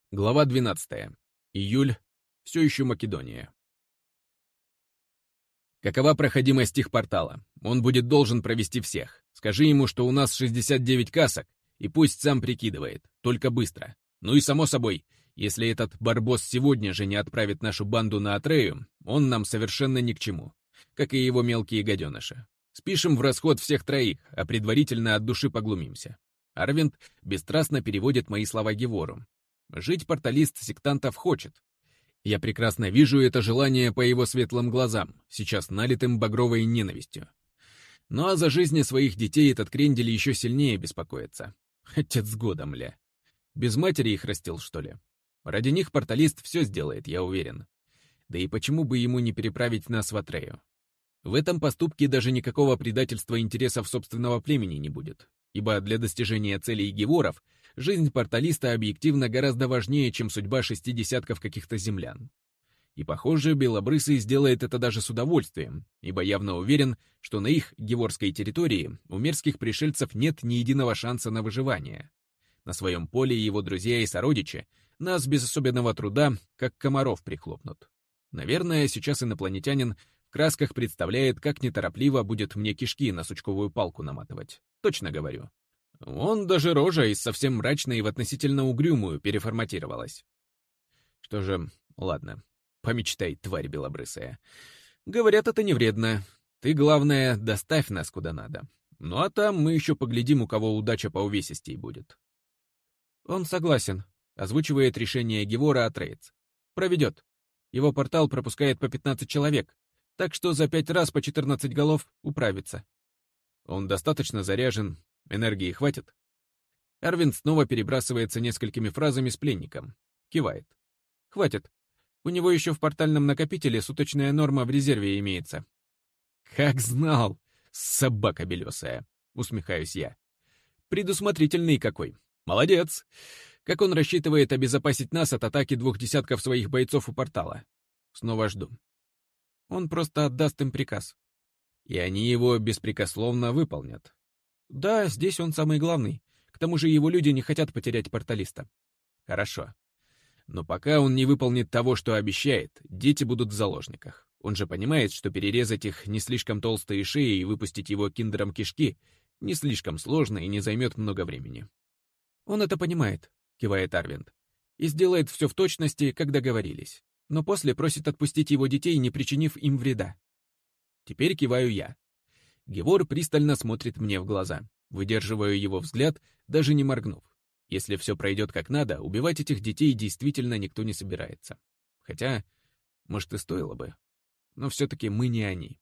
Глава 12. Июль. Все еще Македония. Какова проходимость их портала? Он будет должен провести всех. Скажи ему, что у нас 69 касок, и пусть сам прикидывает, только быстро. Ну и само собой, если этот барбос сегодня же не отправит нашу банду на Атрею, он нам совершенно ни к чему, как и его мелкие гаденыши. Спишем в расход всех троих, а предварительно от души поглумимся. Арвинд бесстрастно переводит мои слова Гевору. Жить порталист сектантов хочет. Я прекрасно вижу это желание по его светлым глазам, сейчас налитым багровой ненавистью. Ну а за жизни своих детей этот крендель еще сильнее беспокоится. Отец года, мля. Без матери их растил, что ли? Ради них порталист все сделает, я уверен. Да и почему бы ему не переправить нас в Атрею? В этом поступке даже никакого предательства интересов собственного племени не будет, ибо для достижения целей Геворов жизнь порталиста объективно гораздо важнее, чем судьба 60 каких-то землян. И, похоже, Белобрысый сделает это даже с удовольствием, ибо явно уверен, что на их геворской территории у мерзких пришельцев нет ни единого шанса на выживание. На своем поле его друзья и сородичи нас без особенного труда, как комаров, прихлопнут. Наверное, сейчас инопланетянин в красках представляет, как неторопливо будет мне кишки на сучковую палку наматывать. Точно говорю. Он даже рожа из совсем мрачной в относительно угрюмую переформатировалась. Что же, ладно, помечтай, тварь белобрысая. Говорят, это не вредно. Ты, главное, доставь нас куда надо. Ну а там мы еще поглядим, у кого удача по увесистей будет. Он согласен, озвучивает решение Гевора Атрейц. Проведет. Его портал пропускает по 15 человек, так что за 5 раз по 14 голов управится. Он достаточно заряжен, энергии хватит? Арвин снова перебрасывается несколькими фразами с пленником. Кивает. Хватит. У него еще в портальном накопителе суточная норма в резерве имеется. Как знал, собака белесая, усмехаюсь я. Предусмотрительный какой. Молодец. Как он рассчитывает обезопасить нас от атаки 2 десятков своих бойцов у портала? Снова жду. Он просто отдаст им приказ. И они его беспрекословно выполнят. Да, здесь он самый главный. К тому же его люди не хотят потерять порталиста. Хорошо. Но пока он не выполнит того, что обещает, дети будут в заложниках. Он же понимает, что перерезать их не слишком толстые шеи и выпустить его киндером кишки не слишком сложно и не займет много времени. Он это понимает, кивает Арвинд, и сделает все в точности, как договорились. Но после просит отпустить его детей, не причинив им вреда. Теперь киваю я. Гевор пристально смотрит мне в глаза. Выдерживаю его взгляд, даже не моргнув. Если все пройдет как надо, убивать этих детей действительно никто не собирается. Хотя, может, и стоило бы. Но все-таки мы не они.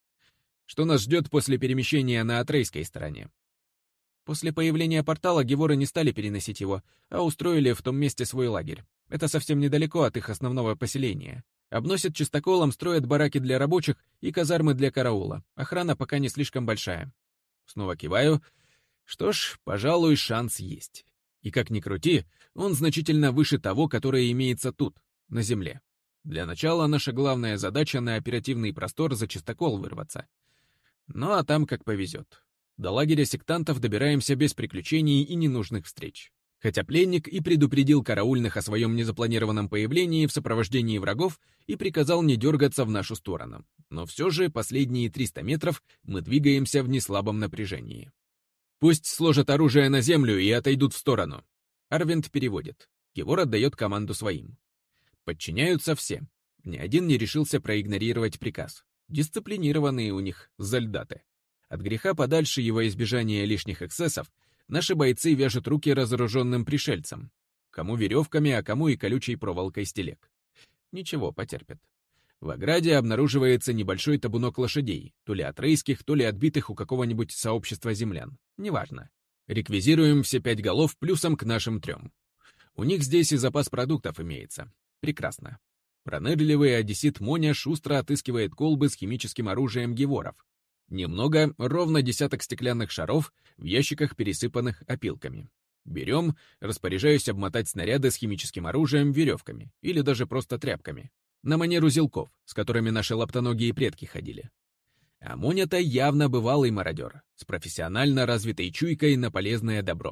Что нас ждет после перемещения на Атрейской стороне? После появления портала Геворы не стали переносить его, а устроили в том месте свой лагерь. Это совсем недалеко от их основного поселения. Обносят чистоколом, строят бараки для рабочих и казармы для караула. Охрана пока не слишком большая. Снова киваю. Что ж, пожалуй, шанс есть. И как ни крути, он значительно выше того, которое имеется тут, на земле. Для начала наша главная задача на оперативный простор за чистокол вырваться. Ну а там как повезет. До лагеря сектантов добираемся без приключений и ненужных встреч. Хотя пленник и предупредил караульных о своем незапланированном появлении в сопровождении врагов и приказал не дергаться в нашу сторону. Но все же последние 300 метров мы двигаемся в неслабом напряжении. Пусть сложат оружие на землю и отойдут в сторону. Арвинд переводит. Гевор отдает команду своим. Подчиняются все. Ни один не решился проигнорировать приказ. Дисциплинированные у них зальдаты. От греха подальше и во избежание лишних эксцессов наши бойцы вяжут руки разоруженным пришельцам. Кому веревками, а кому и колючей проволокой с телег. Ничего, потерпят. В ограде обнаруживается небольшой табунок лошадей, то ли атрейских, то ли отбитых у какого-нибудь сообщества землян. Неважно. Реквизируем все 5 голов плюсом к нашим 3. У них здесь и запас продуктов имеется. Прекрасно. Пронырливый одессит Моня шустро отыскивает колбы с химическим оружием Геворов. Немного, ровно 10 стеклянных шаров, в ящиках, пересыпанных опилками. Берем, распоряжаюсь обмотать снаряды с химическим оружием веревками или даже просто тряпками. На манеру узелков, с которыми наши лаптоногие предки ходили. А Моня-то явно бывалый мародер, с профессионально развитой чуйкой на полезное добро.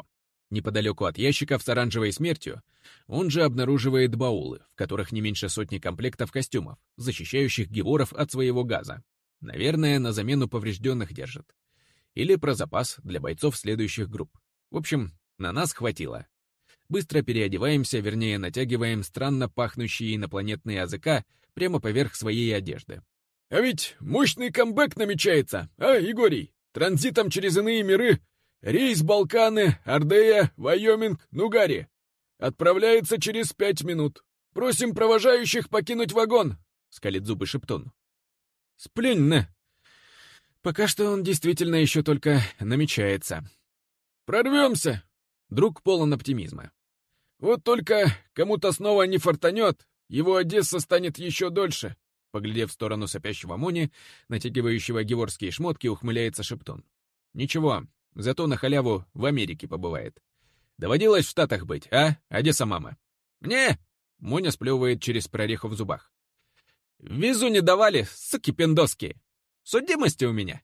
Неподалеку от ящиков с оранжевой смертью он же обнаруживает баулы, в которых не меньше сотни комплектов костюмов, защищающих геворов от своего газа. Наверное, на замену поврежденных держит. Или про запас для бойцов следующих групп. В общем, на нас хватило. Быстро переодеваемся, вернее, натягиваем странно пахнущие инопланетные АЗК прямо поверх своей одежды. «А ведь мощный камбэк намечается, а, Игорий? Транзитом через иные миры. Рейс Балканы, Ардея, Вайоминг, Нугари. Отправляется через 5 минут. Просим провожающих покинуть вагон», — скалит зубы Шептун. «Сплюнь-на. Пока что он действительно еще только намечается. Прорвемся!» Друг полон оптимизма. «Вот только кому-то снова не фартанет, его Одесса станет еще дольше», — поглядев в сторону сопящего Мони, натягивающего геворские шмотки, ухмыляется Шептун. «Ничего, зато на халяву в Америке побывает. Доводилось в Штатах быть, а, Одесса-мама?» «Не!» — Моня сплевывает через прореху в зубах. «Визу не давали, суки пиндоские. Судимости у меня».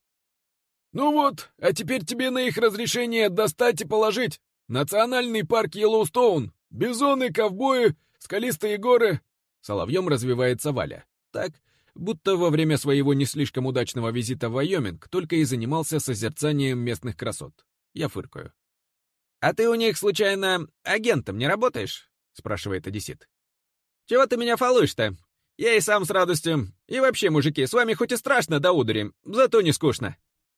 «Ну вот, а теперь тебе на их разрешение достать и положить. Национальный парк Йеллоустоун, бизоны, ковбои, скалистые горы». Соловьем развивается Валя. Так, будто во время своего не слишком удачного визита в Вайоминг только и занимался созерцанием местных красот. Я фыркаю. «А ты у них, случайно, агентом не работаешь?» — спрашивает одессит. «Чего ты меня фолуешь-то? Я и сам с радостью. И вообще, мужики, с вами хоть и страшно до удури, зато не скучно».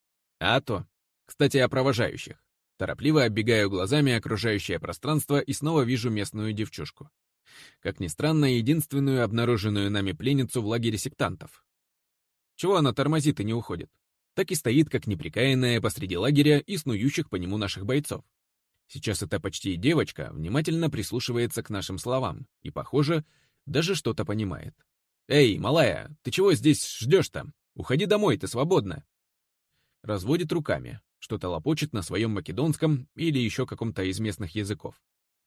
А то. Кстати, о провожающих. Торопливо оббегаю глазами окружающее пространство и снова вижу местную девчушку. Как ни странно, единственную обнаруженную нами пленницу в лагере сектантов. Чего она тормозит и не уходит? Так и стоит, как неприкаянная посреди лагеря и снующих по нему наших бойцов. Сейчас эта почти девочка внимательно прислушивается к нашим словам и, похоже, даже что-то понимает. «Эй, малая, ты чего здесь ждешь-то? Уходи домой, ты свободна!» Разводит руками, что-то лопочет на своем македонском или еще каком-то из местных языков.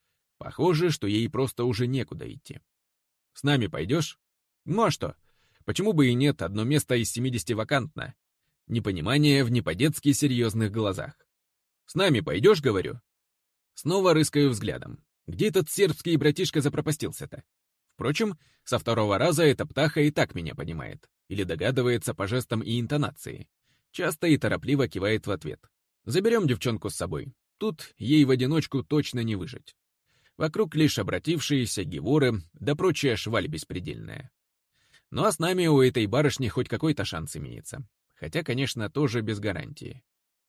Похоже, что ей просто уже некуда идти. «С нами пойдешь?» «Ну а что? Почему бы и нет, одно место из 70 вакантно?» Непонимание в не по-детски серьезных глазах. «С нами пойдешь, говорю?» Снова рыскаю взглядом. Где этот сербский братишка запропастился-то? Впрочем, со второго раза эта птаха и так меня понимает. Или догадывается по жестам и интонации. Часто и торопливо кивает в ответ. «Заберем девчонку с собой. Тут ей в одиночку точно не выжить». Вокруг лишь обратившиеся геворы, да прочая шваль беспредельная. Ну а с нами у этой барышни хоть какой-то шанс имеется. Хотя, конечно, тоже без гарантии.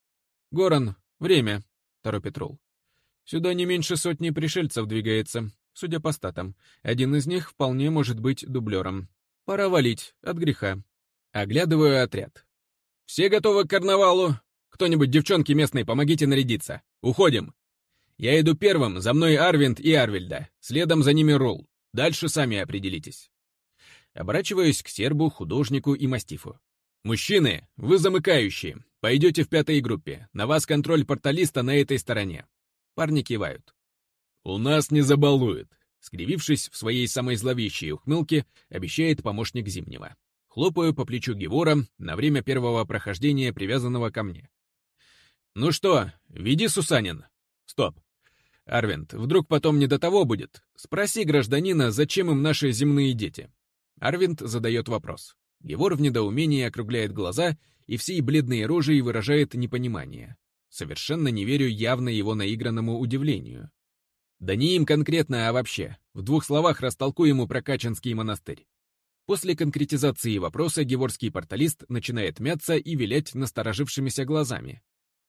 «Горан, время», — торопит Ролл. «Сюда не меньше сотни пришельцев двигается, судя по статам. Один из них вполне может быть дублером. Пора валить, от греха». Оглядываю отряд. «Все готовы к карнавалу? Кто-нибудь, девчонки местные, помогите нарядиться. Уходим. Я иду первым, за мной Арвинд и Арвильда, следом за ними Ролл. Дальше сами определитесь». Оборачиваюсь к сербу, художнику и мастифу. «Мужчины, вы замыкающие. Пойдете в 5-й группе. На вас контроль порталиста на этой стороне». Парни кивают. «У нас не забалует», — скривившись в своей самой зловещей ухмылке, обещает помощник Зимнего. Хлопаю по плечу Гевора на время первого прохождения, привязанного ко мне. «Ну что, веди, Сусанин». «Стоп. Арвинд, вдруг потом не до того будет? Спроси гражданина, зачем им наши земные дети?» Арвинд задает вопрос. Гевор в недоумении округляет глаза и всей бледной рожей выражает непонимание. Совершенно не верю явно его наигранному удивлению. Да не им конкретно, а вообще. В 2 словах растолкую ему про Качанский монастырь. После конкретизации вопроса геворский порталист начинает мяться и вилять насторожившимися глазами.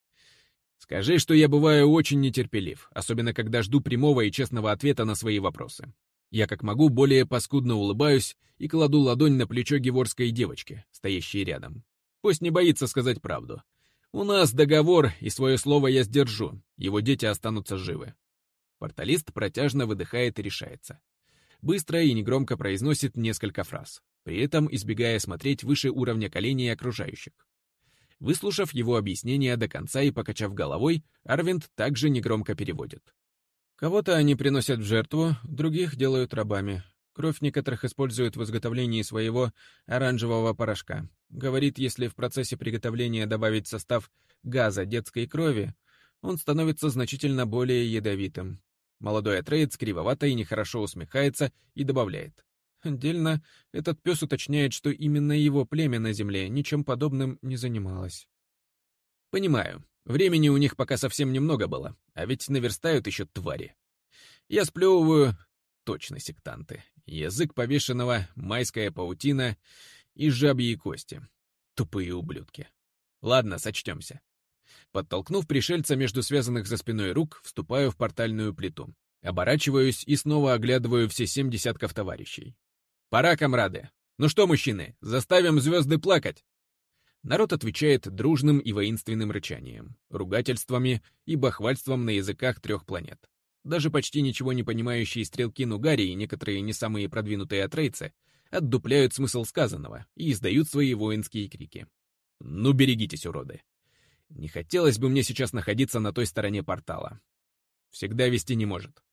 «Скажи, что я бываю очень нетерпелив, особенно когда жду прямого и честного ответа на свои вопросы. Я как могу более паскудно улыбаюсь и кладу ладонь на плечо геворской девочки, стоящей рядом. Пусть не боится сказать правду. У нас договор, и свое слово я сдержу, его дети останутся живы». Порталист протяжно выдыхает и решается. Быстро и негромко произносит несколько фраз, при этом избегая смотреть выше уровня коленей окружающих. Выслушав его объяснение до конца и покачав головой, Арвинд также негромко переводит. «Кого-то они приносят в жертву, других делают рабами. Кровь некоторых используют в изготовлении своего оранжевого порошка. Говорит, если в процессе приготовления добавить в состав газа детской крови, он становится значительно более ядовитым. Молодой атреец кривовато и нехорошо усмехается и добавляет. Отдельно этот пес уточняет, что именно его племя на земле ничем подобным не занималось. Понимаю, времени у них пока совсем немного было, а ведь наверстают еще твари. Я сплевываю, точно сектанты. Язык повешенного, майская паутина и жабьи кости. Тупые ублюдки. Ладно, сочтемся. Подтолкнув пришельца между связанных за спиной рук, вступаю в портальную плиту. Оборачиваюсь и снова оглядываю все 7 десятков товарищей. «Пора, комрады! Ну что, мужчины, заставим звезды плакать!» Народ отвечает дружным и воинственным рычанием, ругательствами и бахвальством на языках 3 планет. Даже почти ничего не понимающие стрелки Нугари и некоторые не самые продвинутые атрейцы отдупляют смысл сказанного и издают свои воинские крики. «Ну берегитесь, уроды! Не хотелось бы мне сейчас находиться на той стороне портала. Всегда вести не может.